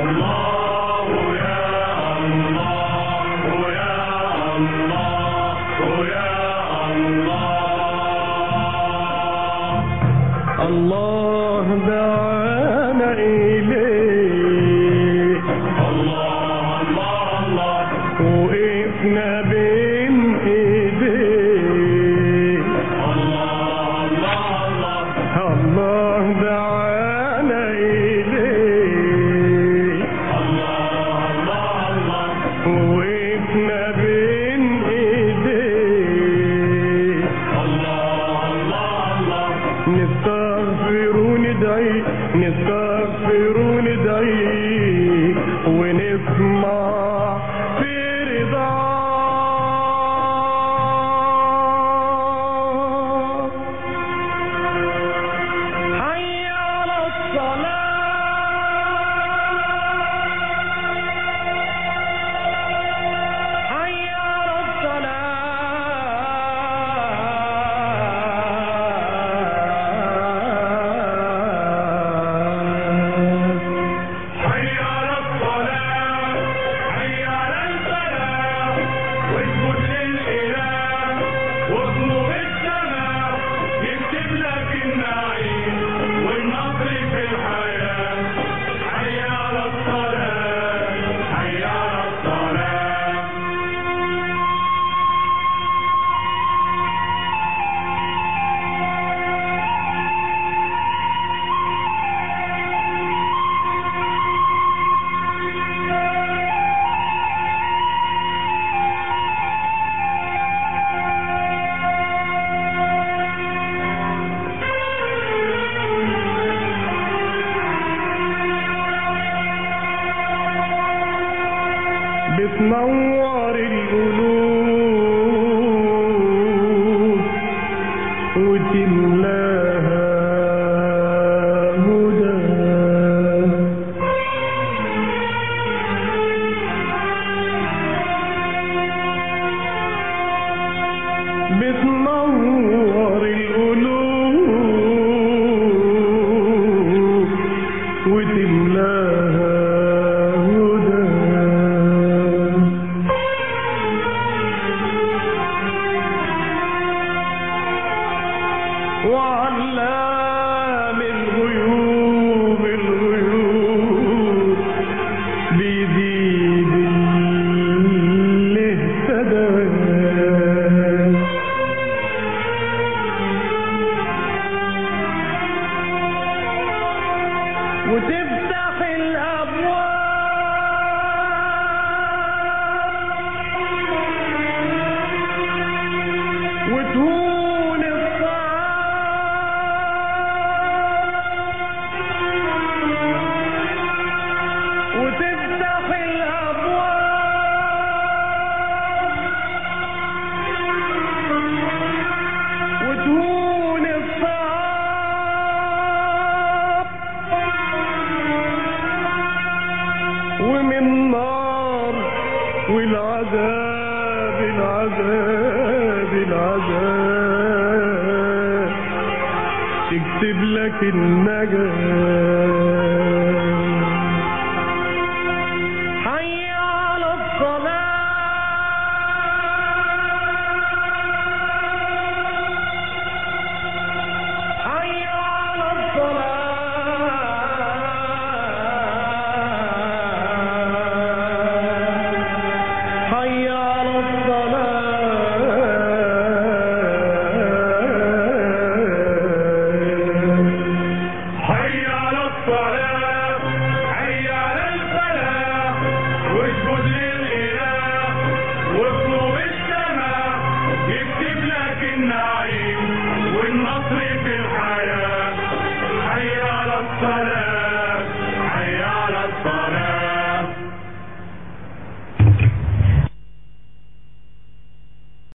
الله دعانا إليه، الله الله الله، وقفنا بين إيديه. الله الله الله، الله دعانا إليه، الله الله الله، وقفنا بين إيديه. الله الله الله، نستغفر وندعي، نستغفر وندعي، ونسمع في رضاه. حي على الصلاة، حي على حي على الصلاة، حي على الفلاح، واسجد للإله واطلب السماء، يكتب لك النعيم والنصر في الحياة. حي على الصلاة، حي على الصلاة. بتنور القلوب وتملاها هدى، بتنور القلوب وتملاها هدى. وعلام الغيوب الغيوب بيزيد اللي اهتدى. وتفتح الأبواب وتهون الصعاب، وتفتح الأبواب وتهون الصعاب، ومن نار والعذاب العذاب العذاب تكتب لك النجاة.